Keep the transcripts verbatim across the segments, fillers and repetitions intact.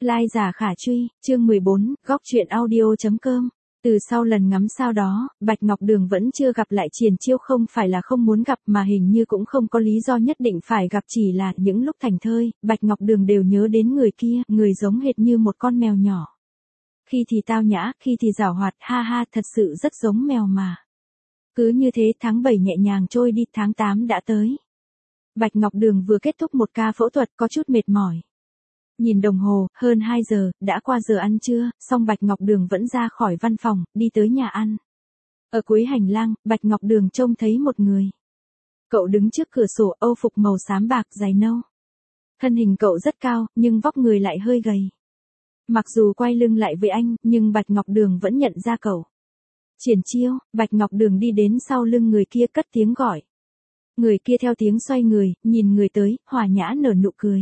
Lai giả khả truy, chương mười bốn, góc truyện audio.com. Từ sau lần ngắm sao đó, Bạch Ngọc Đường vẫn chưa gặp lại Triển Chiêu, không phải là không muốn gặp mà hình như cũng không có lý do nhất định phải gặp, chỉ là những lúc thảnh thơi, Bạch Ngọc Đường đều nhớ đến người kia, người giống hệt như một con mèo nhỏ. Khi thì tao nhã, khi thì giảo hoạt, ha ha, thật sự rất giống mèo mà. Cứ như thế tháng bảy nhẹ nhàng trôi đi, tháng tám đã tới. Bạch Ngọc Đường vừa kết thúc một ca phẫu thuật, có chút mệt mỏi. Nhìn đồng hồ, hơn hai giờ, đã qua giờ ăn trưa, xong Bạch Ngọc Đường vẫn ra khỏi văn phòng, đi tới nhà ăn. Ở cuối hành lang, Bạch Ngọc Đường trông thấy một người. Cậu đứng trước cửa sổ, âu phục màu xám bạc dài nâu. Thân hình cậu rất cao, nhưng vóc người lại hơi gầy. Mặc dù quay lưng lại với anh, nhưng Bạch Ngọc Đường vẫn nhận ra cậu. Triển Chiêu. Bạch Ngọc Đường đi đến sau lưng người kia, cất tiếng gọi. Người kia theo tiếng xoay người, nhìn người tới, hòa nhã nở nụ cười.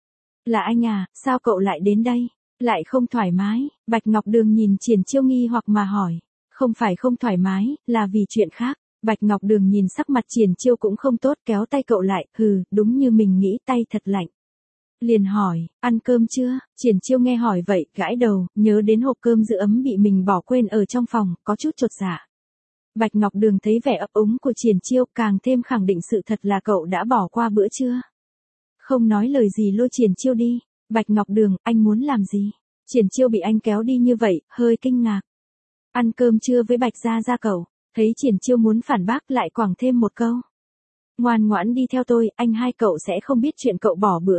Là anh à, sao cậu lại đến đây? Lại không thoải mái? Bạch Ngọc Đường nhìn Triển Chiêu nghi hoặc mà hỏi. Không phải không thoải mái, là vì chuyện khác. Bạch Ngọc Đường nhìn sắc mặt Triển Chiêu cũng không tốt, kéo tay cậu lại, hừ, đúng như mình nghĩ, tay thật lạnh. Liền hỏi, ăn cơm chưa? Triển Chiêu nghe hỏi vậy, gãi đầu, nhớ đến hộp cơm giữ ấm bị mình bỏ quên ở trong phòng, có chút chột dạ. Bạch Ngọc Đường thấy vẻ ấp úng của Triển Chiêu, càng thêm khẳng định sự thật là cậu đã bỏ qua bữa trưa. Không nói lời gì lôi Triển Chiêu đi. Bạch Ngọc Đường, anh muốn làm gì? Triển Chiêu bị anh kéo đi như vậy, hơi kinh ngạc. Ăn cơm trưa với Bạch Gia Gia cậu. Thấy Triển Chiêu muốn phản bác lại quẳng thêm một câu. Ngoan ngoãn đi theo tôi, anh hai cậu sẽ không biết chuyện cậu bỏ bữa.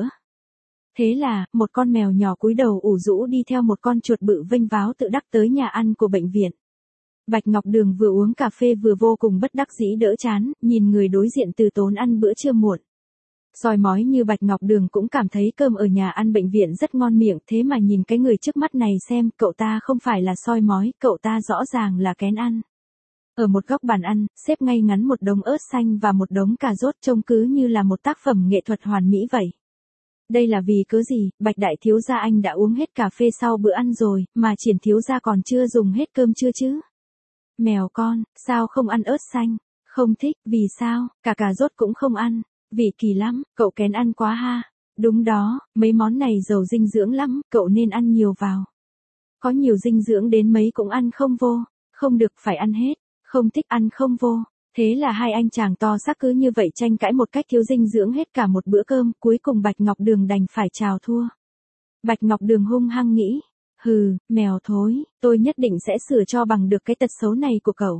Thế là, một con mèo nhỏ cúi đầu ủ rũ đi theo một con chuột bự vênh váo tự đắc tới nhà ăn của bệnh viện. Bạch Ngọc Đường vừa uống cà phê vừa vô cùng bất đắc dĩ đỡ chán, nhìn người đối diện từ tốn ăn bữa trưa muộn. Soi mói như Bạch Ngọc Đường cũng cảm thấy cơm ở nhà ăn bệnh viện rất ngon miệng, thế mà nhìn cái người trước mắt này xem, cậu ta không phải là soi mói, cậu ta rõ ràng là kén ăn. Ở một góc bàn ăn, xếp ngay ngắn một đống ớt xanh và một đống cà rốt, trông cứ như là một tác phẩm nghệ thuật hoàn mỹ vậy. Đây là vì cớ gì? Bạch đại thiếu gia anh đã uống hết cà phê sau bữa ăn rồi, mà Triển thiếu gia còn chưa dùng hết cơm chưa chứ? Mèo con, sao không ăn ớt xanh? Không thích, vì sao? Cả cà rốt cũng không ăn. Vị kỳ lắm, cậu kén ăn quá ha. Đúng đó, mấy món này giàu dinh dưỡng lắm, cậu nên ăn nhiều vào. Có nhiều dinh dưỡng đến mấy cũng ăn không vô. Không được, phải ăn hết. Không thích ăn không vô. Thế là hai anh chàng to xác cứ như vậy tranh cãi một cách thiếu dinh dưỡng hết cả một bữa cơm, cuối cùng Bạch Ngọc Đường đành phải chào thua. Bạch Ngọc Đường hung hăng nghĩ. Hừ, mèo thối, tôi nhất định sẽ sửa cho bằng được cái tật xấu này của cậu.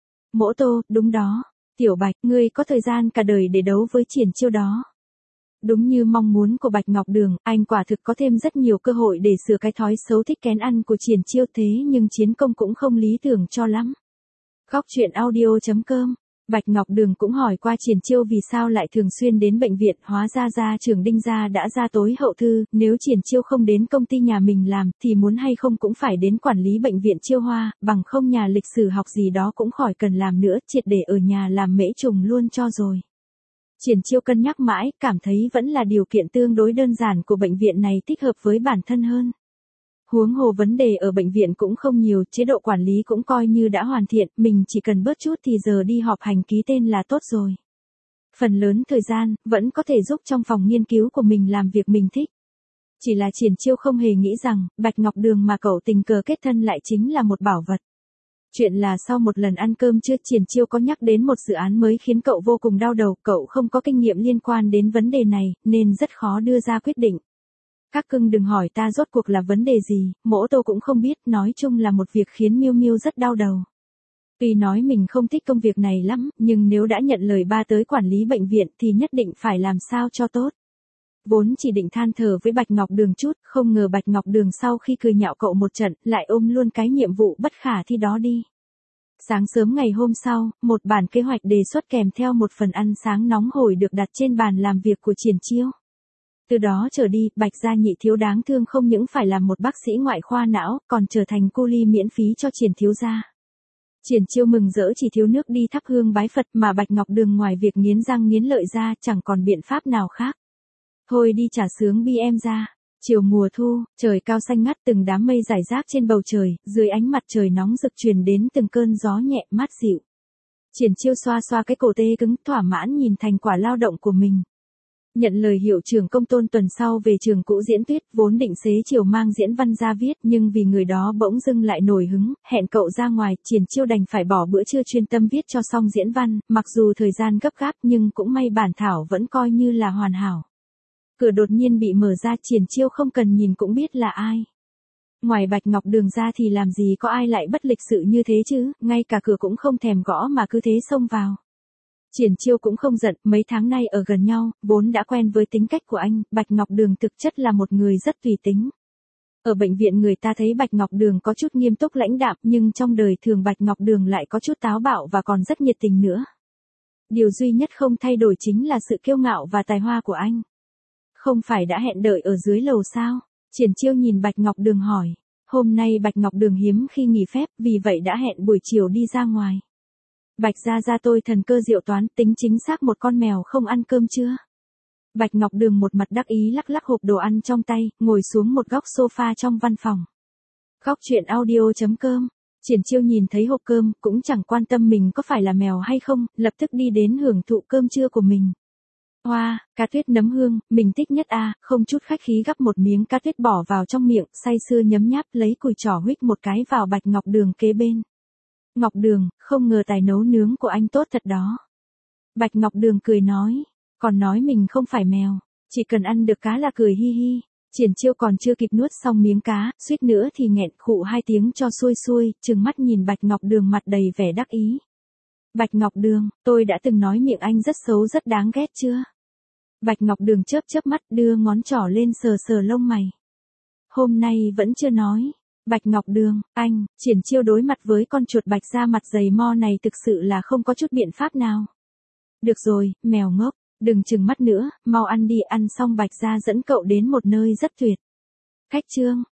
Mỗ Tô, đúng đó. Tiểu Bạch, ngươi có thời gian cả đời để đấu với Triển Chiêu đó. Đúng như mong muốn của Bạch Ngọc Đường, anh quả thực có thêm rất nhiều cơ hội để sửa cái thói xấu thích kén ăn của Triển Chiêu, thế nhưng chiến công cũng không lý tưởng cho lắm. Góc truyện audio.com. Bạch Ngọc Đường cũng hỏi qua Triển Chiêu vì sao lại thường xuyên đến bệnh viện, hóa ra gia trưởng Đinh gia đã ra tối hậu thư, nếu Triển Chiêu không đến công ty nhà mình làm, thì muốn hay không cũng phải đến quản lý bệnh viện Chiêu Hoa, bằng không nhà lịch sử học gì đó cũng khỏi cần làm nữa, triệt để ở nhà làm mễ trùng luôn cho rồi. Triển Chiêu cân nhắc mãi, cảm thấy vẫn là điều kiện tương đối đơn giản của bệnh viện này thích hợp với bản thân hơn. Huống hồ vấn đề ở bệnh viện cũng không nhiều, chế độ quản lý cũng coi như đã hoàn thiện, mình chỉ cần bớt chút thì giờ đi họp hành ký tên là tốt rồi. Phần lớn thời gian, vẫn có thể giúp trong phòng nghiên cứu của mình làm việc mình thích. Chỉ là Triển Chiêu không hề nghĩ rằng, Bạch Ngọc Đường mà cậu tình cờ kết thân lại chính là một bảo vật. Chuyện là sau một lần ăn cơm trưa, Triển Chiêu có nhắc đến một dự án mới khiến cậu vô cùng đau đầu, cậu không có kinh nghiệm liên quan đến vấn đề này, nên rất khó đưa ra quyết định. Các cưng đừng hỏi ta rốt cuộc là vấn đề gì, Mỗ Tô cũng không biết, nói chung là một việc khiến Miêu Miêu rất đau đầu. Tuy nói mình không thích công việc này lắm, nhưng nếu đã nhận lời ba tới quản lý bệnh viện thì nhất định phải làm sao cho tốt. Vốn chỉ định than thở với Bạch Ngọc Đường chút, không ngờ Bạch Ngọc Đường sau khi cười nhạo cậu một trận, lại ôm luôn cái nhiệm vụ bất khả thi đó đi. Sáng sớm ngày hôm sau, một bản kế hoạch đề xuất kèm theo một phần ăn sáng nóng hổi được đặt trên bàn làm việc của Triển Chiêu. Từ đó trở đi, Bạch gia nhị thiếu đáng thương không những phải làm một bác sĩ ngoại khoa não, còn trở thành cu li miễn phí cho Triển thiếu gia. Triển Chiêu mừng rỡ chỉ thiếu nước đi thắp hương bái Phật, mà Bạch Ngọc Đường ngoài việc nghiến răng nghiến lợi ra, chẳng còn biện pháp nào khác. Thôi đi trả sướng bi em ra. Chiều mùa thu, trời cao xanh ngắt, từng đám mây rải rác trên bầu trời, dưới ánh mặt trời nóng rực truyền đến từng cơn gió nhẹ mát dịu. Triển Chiêu xoa xoa cái cổ tê cứng, thỏa mãn nhìn thành quả lao động của mình. Nhận lời hiệu trưởng công Tôn tuần sau về trường cũ diễn tuyết, vốn định xế chiều mang diễn văn ra viết, nhưng vì người đó bỗng dưng lại nổi hứng, hẹn cậu ra ngoài, Triển Chiêu đành phải bỏ bữa trưa chuyên tâm viết cho xong diễn văn, mặc dù thời gian gấp gáp nhưng cũng may bản thảo vẫn coi như là hoàn hảo. Cửa đột nhiên bị mở ra, Triển Chiêu không cần nhìn cũng biết là ai. Ngoài Bạch Ngọc Đường ra thì làm gì có ai lại bất lịch sự như thế chứ, ngay cả cửa cũng không thèm gõ mà cứ thế xông vào. Triển Chiêu cũng không giận, mấy tháng nay ở gần nhau, vốn đã quen với tính cách của anh, Bạch Ngọc Đường thực chất là một người rất tùy tính. Ở bệnh viện người ta thấy Bạch Ngọc Đường có chút nghiêm túc lãnh đạm, nhưng trong đời thường Bạch Ngọc Đường lại có chút táo bạo và còn rất nhiệt tình nữa. Điều duy nhất không thay đổi chính là sự kiêu ngạo và tài hoa của anh. Không phải đã hẹn đợi ở dưới lầu sao? Triển Chiêu nhìn Bạch Ngọc Đường hỏi. Hôm nay Bạch Ngọc Đường hiếm khi nghỉ phép, vì vậy đã hẹn buổi chiều đi ra ngoài. Bạch gia gia tôi thần cơ diệu toán, tính chính xác một con mèo không ăn cơm chưa? Bạch Ngọc Đường một mặt đắc ý lắc lắc hộp đồ ăn trong tay, ngồi xuống một góc sofa trong văn phòng. Góc chuyện audio chấm com. Triển Chiêu nhìn thấy hộp cơm, cũng chẳng quan tâm mình có phải là mèo hay không, lập tức đi đến hưởng thụ cơm trưa của mình. Hoa, wow, cá tuyết nấm hương, mình thích nhất à, không chút khách khí gắp một miếng cá tuyết bỏ vào trong miệng, say sưa nhấm nháp, lấy cùi trỏ huých một cái vào Bạch Ngọc Đường kế bên. Ngọc Đường, không ngờ tài nấu nướng của anh tốt thật đó. Bạch Ngọc Đường cười nói, còn nói mình không phải mèo, chỉ cần ăn được cá là cười hi hi. Triển Chiêu còn chưa kịp nuốt xong miếng cá, suýt nữa thì nghẹn khụ hai tiếng cho xuôi xuôi, trừng mắt nhìn Bạch Ngọc Đường mặt đầy vẻ đắc ý. Bạch Ngọc Đường, tôi đã từng nói miệng anh rất xấu rất đáng ghét chưa? Bạch Ngọc Đường chớp chớp mắt đưa ngón trỏ lên sờ sờ lông mày. Hôm nay vẫn chưa nói. Bạch Ngọc Đường, anh, Triển Chiêu đối mặt với con chuột bạch da mặt dày mo này thực sự là không có chút biện pháp nào. Được rồi, mèo ngốc, đừng trừng mắt nữa, mau ăn đi, ăn xong Bạch gia dẫn cậu đến một nơi rất tuyệt. Khách trương,